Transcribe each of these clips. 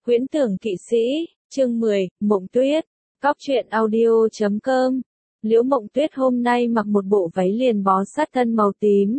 Huyễn Tưởng Kỵ Sĩ, chương 10, Mộng Tuyết, Góc truyện audio.com. Liễu Mộng Tuyết hôm nay mặc một bộ váy liền bó sát thân màu tím,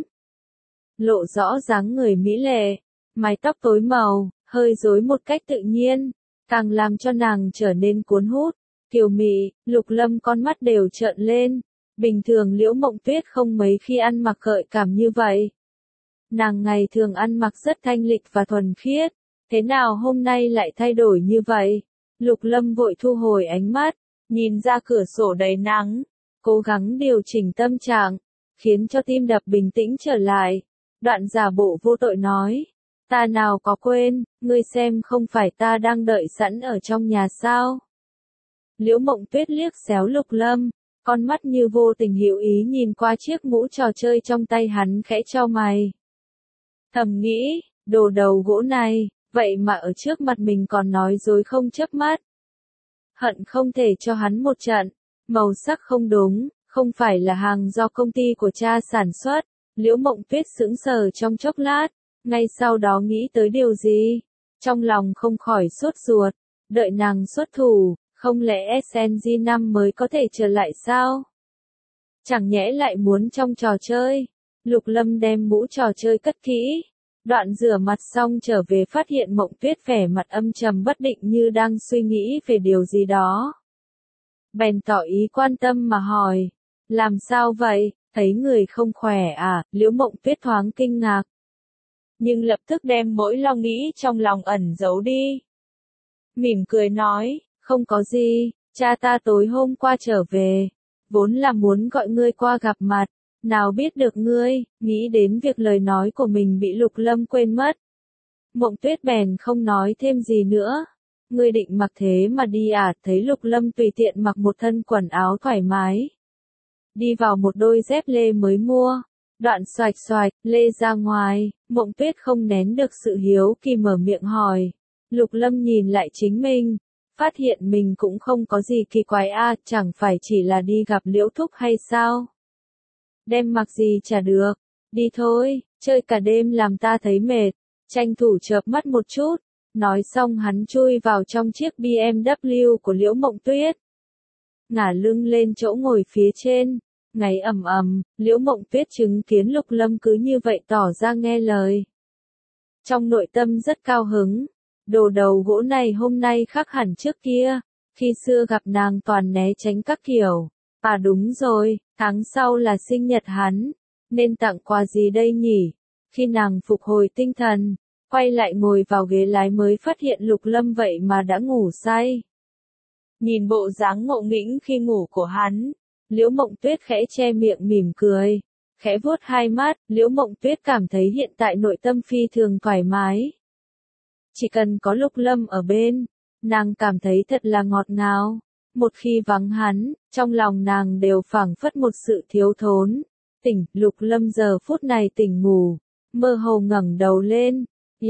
lộ rõ dáng người mỹ lệ, mái tóc tối màu, hơi rối một cách tự nhiên, càng làm cho nàng trở nên cuốn hút. Kiều mị, Lục Lâm con mắt đều trợn lên, bình thường Liễu Mộng Tuyết không mấy khi ăn mặc gợi cảm như vậy. Nàng ngày thường ăn mặc rất thanh lịch và thuần khiết, thế nào hôm nay lại thay đổi như vậy? Lục Lâm vội thu hồi ánh mắt, nhìn ra cửa sổ đầy nắng, cố gắng điều chỉnh tâm trạng, khiến cho tim đập bình tĩnh trở lại. Đoạn giả bộ vô tội nói, ta nào có quên, ngươi xem không phải ta đang đợi sẵn ở trong nhà sao? Liễu Mộng Tuyết liếc xéo Lục Lâm, con mắt như vô tình hữu ý nhìn qua chiếc mũ trò chơi trong tay hắn, khẽ chau mày. Thầm nghĩ, đồ đầu gỗ này, vậy mà ở trước mặt mình còn nói dối không chớp mắt. Hận không thể cho hắn một trận, màu sắc không đúng, không phải là hàng do công ty của cha sản xuất. Liễu Mộng Tuyết sững sờ trong chốc lát, ngay sau đó nghĩ tới điều gì, trong lòng không khỏi sốt ruột, đợi nàng xuất thủ, không lẽ SNG5 mới có thể trở lại sao? Chẳng nhẽ lại muốn trong trò chơi? Lục Lâm đem mũ trò chơi cất kỹ, đoạn rửa mặt xong trở về phát hiện Mộng Tuyết vẻ mặt âm trầm bất định như đang suy nghĩ về điều gì đó. Bèn tỏ ý quan tâm mà hỏi, làm sao vậy, thấy người không khỏe à? Liễu Mộng Tuyết thoáng kinh ngạc, nhưng lập tức đem mỗi lo nghĩ trong lòng ẩn giấu đi. Mỉm cười nói, không có gì, cha ta tối hôm qua trở về, vốn là muốn gọi ngươi qua gặp mặt, nào biết được ngươi, nghĩ đến việc lời nói của mình bị Lục Lâm quên mất. Mộng Tuyết bèn không nói thêm gì nữa. Ngươi định mặc thế mà đi à? Thấy Lục Lâm tùy tiện mặc một thân quần áo thoải mái, đi vào một đôi dép lê mới mua, đoạn xoạch xoạch, lê ra ngoài, Mộng Tuyết không nén được sự hiếu kỳ mở miệng hỏi. Lục Lâm nhìn lại chính mình, phát hiện mình cũng không có gì kỳ quái a, chẳng phải chỉ là đi gặp Liễu Thúc hay sao? Đem mặc gì chả được, đi thôi, chơi cả đêm làm ta thấy mệt, tranh thủ chợp mắt một chút. Nói xong hắn chui vào trong chiếc BMW của Liễu Mộng Tuyết, ngả lưng lên chỗ ngồi phía trên, ngáy ầm ầm. Liễu Mộng Tuyết chứng kiến Lục Lâm cứ như vậy tỏ ra nghe lời, trong nội tâm rất cao hứng. Đồ đầu gỗ này hôm nay khác hẳn trước kia, khi xưa gặp nàng toàn né tránh các kiểu. À đúng rồi, tháng sau là sinh nhật hắn, nên tặng quà gì đây nhỉ? Khi nàng phục hồi tinh thần, quay lại ngồi vào ghế lái mới phát hiện Lục Lâm vậy mà đã ngủ say. Nhìn bộ dáng ngộ nghĩnh khi ngủ của hắn, Liễu Mộng Tuyết khẽ che miệng mỉm cười, khẽ vuốt hai mắt. Liễu Mộng Tuyết cảm thấy hiện tại nội tâm phi thường thoải mái. Chỉ cần có Lục Lâm ở bên, nàng cảm thấy thật là ngọt ngào. Một khi vắng hắn, trong lòng nàng đều phảng phất một sự thiếu thốn. Lục Lâm giờ phút này tỉnh ngủ, mơ hồ ngẩng đầu lên.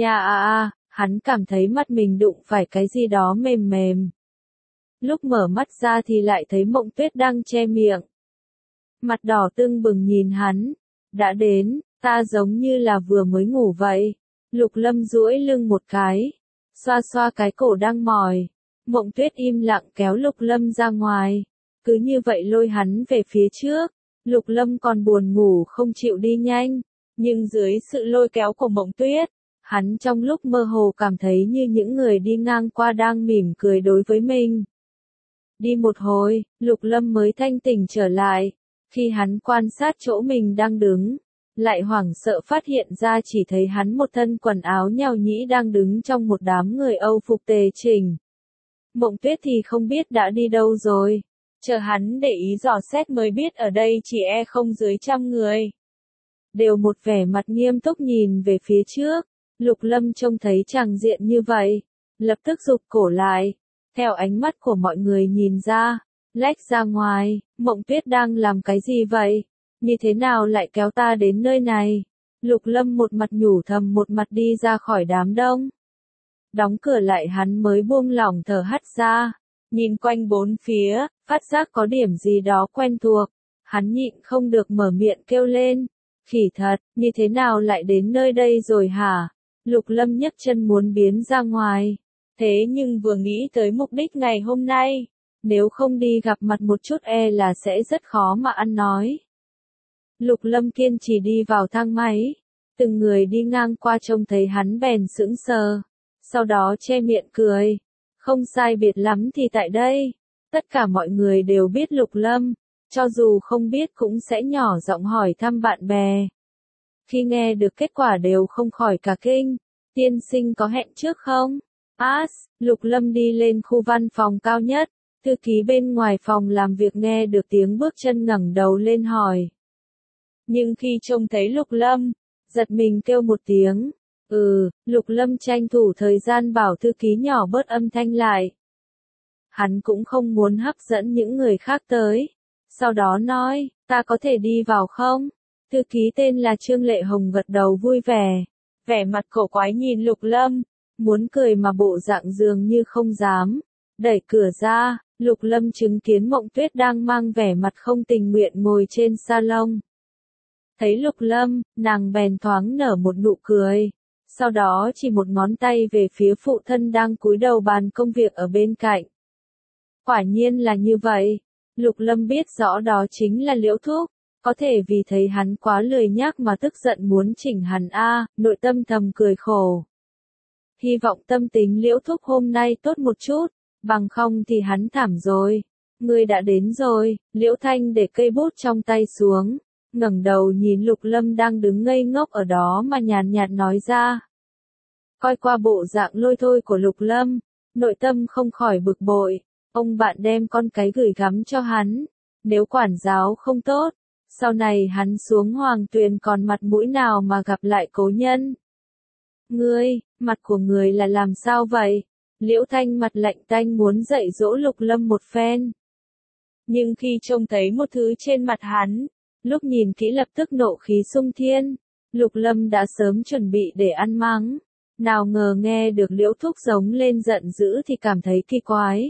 Hắn cảm thấy mắt mình đụng phải cái gì đó mềm mềm. Lúc mở mắt ra thì lại thấy Mộng Tuyết đang che miệng, mặt đỏ tưng bừng nhìn hắn. Đã đến, ta giống như là vừa mới ngủ vậy. Lục Lâm duỗi lưng một cái, xoa xoa cái cổ đang mỏi. Mộng Tuyết im lặng kéo Lục Lâm ra ngoài, cứ như vậy lôi hắn về phía trước. Lục Lâm còn buồn ngủ không chịu đi nhanh, nhưng dưới sự lôi kéo của Mộng Tuyết, hắn trong lúc mơ hồ cảm thấy như những người đi ngang qua đang mỉm cười đối với mình. Đi một hồi, Lục Lâm mới thanh tỉnh trở lại. Khi hắn quan sát chỗ mình đang đứng, lại hoảng sợ phát hiện ra chỉ thấy hắn một thân quần áo nhàu nhĩ đang đứng trong một đám người Âu phục tề chỉnh. Mộng Tuyết thì không biết đã đi đâu rồi, chờ hắn để ý dò xét mới biết ở đây chỉ không dưới 100 người. Đều một vẻ mặt nghiêm túc nhìn về phía trước. Lục Lâm trông thấy tràng diện như vậy, lập tức rụt cổ lại, theo ánh mắt của mọi người nhìn ra, lách ra ngoài. Mộng Tuyết đang làm cái gì vậy? Như thế nào lại kéo ta đến nơi này? Lục Lâm một mặt nhủ thầm một mặt đi ra khỏi đám đông. Đóng cửa lại hắn mới buông lỏng thở hắt ra, nhìn quanh bốn phía, phát giác có điểm gì đó quen thuộc. Hắn nhịn không được mở miệng kêu lên, khỉ thật, như thế nào lại đến nơi đây rồi hả? Lục Lâm nhấc chân muốn biến ra ngoài, Thế nhưng vừa nghĩ tới mục đích ngày hôm nay, nếu không đi gặp mặt một chút là sẽ rất khó mà ăn nói. Lục Lâm kiên trì đi vào thang máy, từng người đi ngang qua trông thấy hắn bèn sững sờ, sau đó che miệng cười. Không sai biệt lắm thì tại đây, tất cả mọi người đều biết Lục Lâm, cho dù không biết cũng sẽ nhỏ giọng hỏi thăm bạn bè. Khi nghe được kết quả đều không khỏi cả kinh, tiên sinh có hẹn trước không? Lục Lâm đi lên khu văn phòng cao nhất, thư ký bên ngoài phòng làm việc nghe được tiếng bước chân ngẩng đầu lên hỏi. Nhưng khi trông thấy Lục Lâm, giật mình kêu một tiếng. Lục Lâm tranh thủ thời gian bảo thư ký nhỏ bớt âm thanh lại. Hắn cũng không muốn hấp dẫn những người khác tới. Sau đó nói, ta có thể đi vào không? Thư ký tên là Trương Lệ Hồng gật đầu vui vẻ. Vẻ mặt cổ quái nhìn Lục Lâm, muốn cười mà bộ dạng dường như không dám. Đẩy cửa ra, Lục Lâm chứng kiến Mộng Tuyết đang mang vẻ mặt không tình nguyện ngồi trên salon. Thấy Lục Lâm, nàng bèn thoáng nở một nụ cười. Sau đó chỉ một ngón tay về phía phụ thân đang cúi đầu bàn công việc ở bên cạnh. Quả nhiên là như vậy. Lục Lâm biết rõ đó chính là Liễu Thúc, có thể vì thấy hắn quá lười nhác mà tức giận muốn chỉnh hắn nội tâm thầm cười khổ. Hy vọng tâm tính Liễu Thúc hôm nay tốt một chút, bằng không thì hắn thảm rồi. Ngươi đã đến rồi, Liễu Thanh để cây bút trong tay xuống, ngẩng đầu nhìn Lục Lâm đang đứng ngây ngốc ở đó mà nhàn nhạt nói ra. Coi qua bộ dạng lôi thôi của Lục Lâm, nội tâm không khỏi bực bội, ông bạn đem con cái gửi gắm cho hắn, nếu quản giáo không tốt, sau này hắn xuống Hoàng Tuyền còn mặt mũi nào mà gặp lại cố nhân. Ngươi, mặt của người là làm sao vậy? Liễu Thanh mặt lạnh tanh muốn dạy dỗ Lục Lâm một phen. Nhưng khi trông thấy một thứ trên mặt hắn, lúc nhìn kỹ lập tức nộ khí xung thiên, Lục Lâm đã sớm chuẩn bị để ăn mắng. Nào ngờ nghe được Liễu Thúc giống lên giận dữ thì cảm thấy kỳ quái.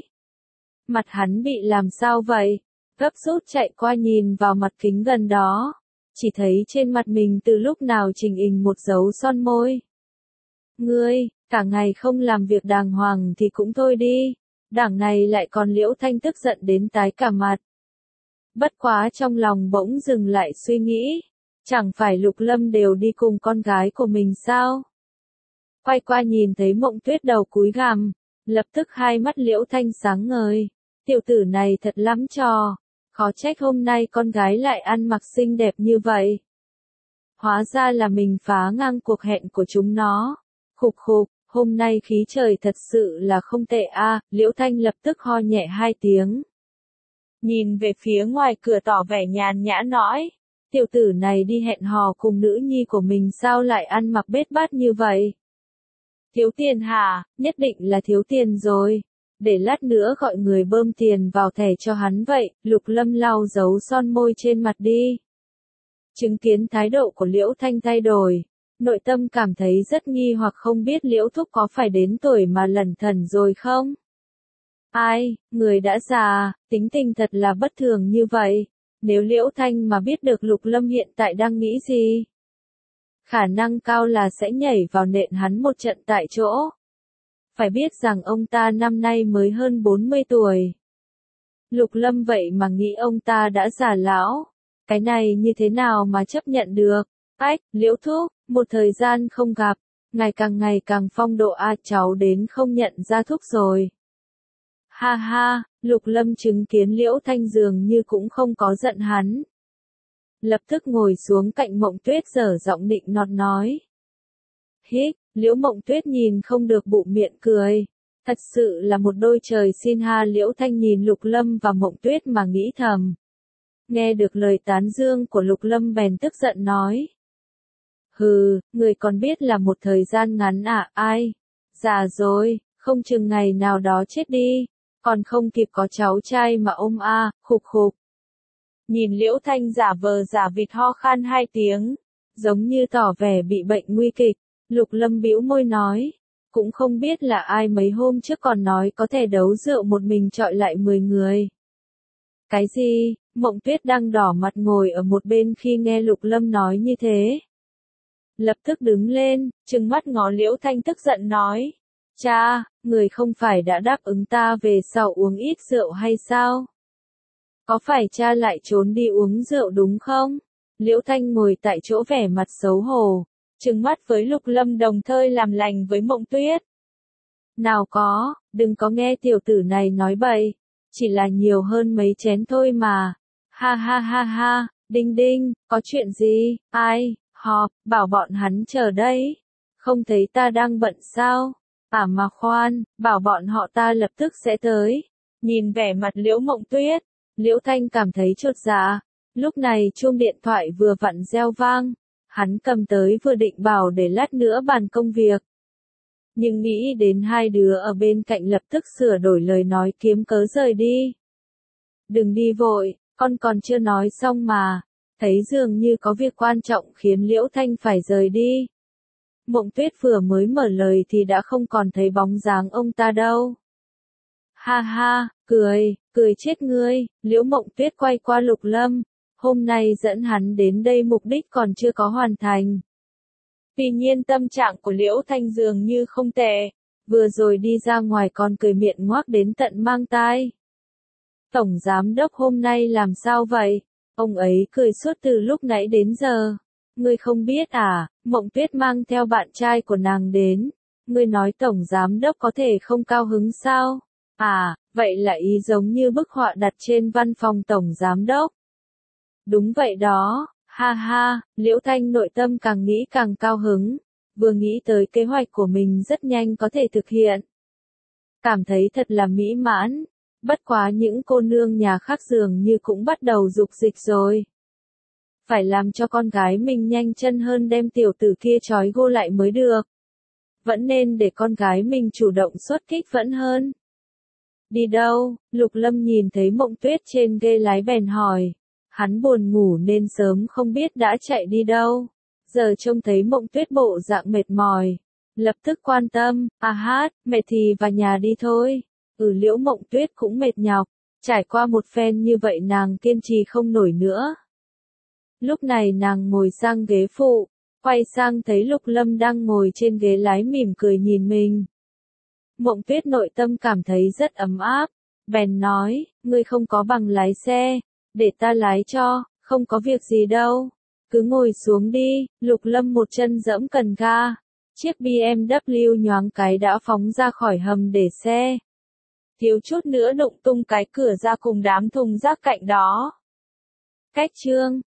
Mặt hắn bị làm sao vậy? Gấp rút chạy qua nhìn vào mặt kính gần đó. Chỉ thấy trên mặt mình từ lúc nào chỉnh hình một dấu son môi. Ngươi, cả ngày không làm việc đàng hoàng thì cũng thôi đi. Đảng này lại còn Liễu Thanh tức giận đến tái cả mặt. Bất quá trong lòng bỗng dừng lại suy nghĩ. Chẳng phải Lục Lâm đều đi cùng con gái của mình sao? Quay qua nhìn thấy Mộng Tuyết đầu cúi gằm, lập tức hai mắt Liễu Thanh sáng ngời. Tiểu tử này thật lắm trò, khó trách hôm nay con gái lại ăn mặc xinh đẹp như vậy. Hóa ra là mình phá ngang cuộc hẹn của chúng nó. Khục khục, hôm nay khí trời thật sự là không tệ Liễu Thanh lập tức ho nhẹ hai tiếng. Nhìn về phía ngoài cửa tỏ vẻ nhàn nhã nói, tiểu tử này đi hẹn hò cùng nữ nhi của mình sao lại ăn mặc bết bát như vậy? Thiếu tiền hả? Nhất định là thiếu tiền rồi. Để lát nữa gọi người bơm tiền vào thẻ cho hắn vậy. Lục Lâm lau dấu son môi trên mặt đi. Chứng kiến thái độ của Liễu Thanh thay đổi, nội tâm cảm thấy rất nghi hoặc không biết Liễu Thúc có phải đến tuổi mà lẩn thẩn rồi không? Ai, người đã già, tính tình thật là bất thường như vậy. Nếu Liễu Thanh mà biết được Lục Lâm hiện tại đang nghĩ gì, khả năng cao là sẽ nhảy vào nện hắn một trận tại chỗ. Phải biết rằng ông ta năm nay mới hơn 40 tuổi. Lục Lâm vậy mà nghĩ ông ta đã già lão. Cái này như thế nào mà chấp nhận được? Liễu Thúc, một thời gian không gặp, ngày càng phong độ cháu đến không nhận ra Thúc rồi. Ha ha, Lục Lâm chứng kiến Liễu Thanh dường như cũng không có giận hắn. Lập tức ngồi xuống cạnh Mộng Tuyết dở giọng nịnh nọt nói. Hít, Liễu Mộng Tuyết nhìn không được bụng miệng cười. Thật sự là một đôi trời xin ha. Liễu Thanh nhìn Lục Lâm và Mộng Tuyết mà nghĩ thầm. Nghe được lời tán dương của Lục Lâm bèn tức giận nói. Hừ, người còn biết là một thời gian ngắn ai? Già rồi, không chừng ngày nào đó chết đi, còn không kịp có cháu trai mà ôm khục khục. Nhìn Liễu Thanh giả vờ giả vịt ho khan hai tiếng, giống như tỏ vẻ bị bệnh nguy kịch, Lục Lâm bĩu môi nói, cũng không biết là ai mấy hôm trước còn nói có thể đấu rượu một mình chọi lại 10 người. Cái gì? Mộng Tuyết đang đỏ mặt ngồi ở một bên khi nghe Lục Lâm nói như thế. Lập tức đứng lên, trừng mắt ngó Liễu Thanh tức giận nói, cha, người không phải đã đáp ứng ta về sau uống ít rượu hay sao? Có phải cha lại trốn đi uống rượu đúng không? Liễu Thanh ngồi tại chỗ vẻ mặt xấu hổ, trừng mắt với Lục Lâm đồng thời làm lành với Mộng Tuyết. Nào có, đừng có nghe tiểu tử này nói bậy, chỉ là nhiều hơn mấy chén thôi mà. Ha ha ha ha, đinh đinh, có chuyện gì, ai, họp, bảo bọn hắn chờ đây. Không thấy ta đang bận sao? À mà khoan, bảo bọn họ ta lập tức sẽ tới. Nhìn vẻ mặt Liễu Mộng Tuyết, Liễu Thanh cảm thấy chột dạ. Lúc này chuông điện thoại vừa vặn reo vang, hắn cầm tới vừa định bảo để lát nữa bàn công việc. Nhưng nghĩ đến hai đứa ở bên cạnh lập tức sửa đổi lời nói kiếm cớ rời đi. Đừng đi vội, con còn chưa nói xong mà. Thấy dường như có việc quan trọng khiến Liễu Thanh phải rời đi. Mộng Tuyết vừa mới mở lời thì đã không còn thấy bóng dáng ông ta đâu. Ha ha, cười chết ngươi, Liễu Mộng Tuyết quay qua Lục Lâm. Hôm nay dẫn hắn đến đây mục đích còn chưa có hoàn thành. Tuy nhiên tâm trạng của Liễu Thanh dường như không tệ, vừa rồi đi ra ngoài còn cười miệng ngoác đến tận mang tai. Tổng giám đốc hôm nay làm sao vậy? Ông ấy cười suốt từ lúc nãy đến giờ. Ngươi không biết à, Mộng Tuyết mang theo bạn trai của nàng đến. Ngươi nói tổng giám đốc có thể không cao hứng sao? À, vậy là ý giống như bức họa đặt trên văn phòng tổng giám đốc. Đúng vậy đó, ha ha, Liễu Thanh nội tâm càng nghĩ càng cao hứng, vừa nghĩ tới kế hoạch của mình rất nhanh có thể thực hiện. Cảm thấy thật là mỹ mãn, bất quá những cô nương nhà khác dường như cũng bắt đầu dục dịch rồi. Phải làm cho con gái mình nhanh chân hơn đem tiểu tử kia trói gô lại mới được. Vẫn nên để con gái mình chủ động xuất kích vẫn hơn. Đi đâu? Lục Lâm nhìn thấy Mộng Tuyết trên ghế lái bèn hỏi. Hắn buồn ngủ nên sớm không biết đã chạy đi đâu. Giờ trông thấy Mộng Tuyết bộ dạng mệt mỏi. Lập tức quan tâm, à hát, mệt thì vào nhà đi thôi. Liễu Mộng Tuyết cũng mệt nhọc. Trải qua một phen như vậy nàng kiên trì không nổi nữa. Lúc này nàng ngồi sang ghế phụ, quay sang thấy Lục Lâm đang ngồi trên ghế lái mỉm cười nhìn mình. Mộng Tuyết nội tâm cảm thấy rất ấm áp, bèn nói, ngươi không có bằng lái xe, để ta lái cho, không có việc gì đâu, cứ ngồi xuống đi. Lục Lâm một chân giẫm cần ga, chiếc BMW nhoáng cái đã phóng ra khỏi hầm để xe. Thiếu chút nữa đụng tung cái cửa ra cùng đám thùng rác cạnh đó. Cách chương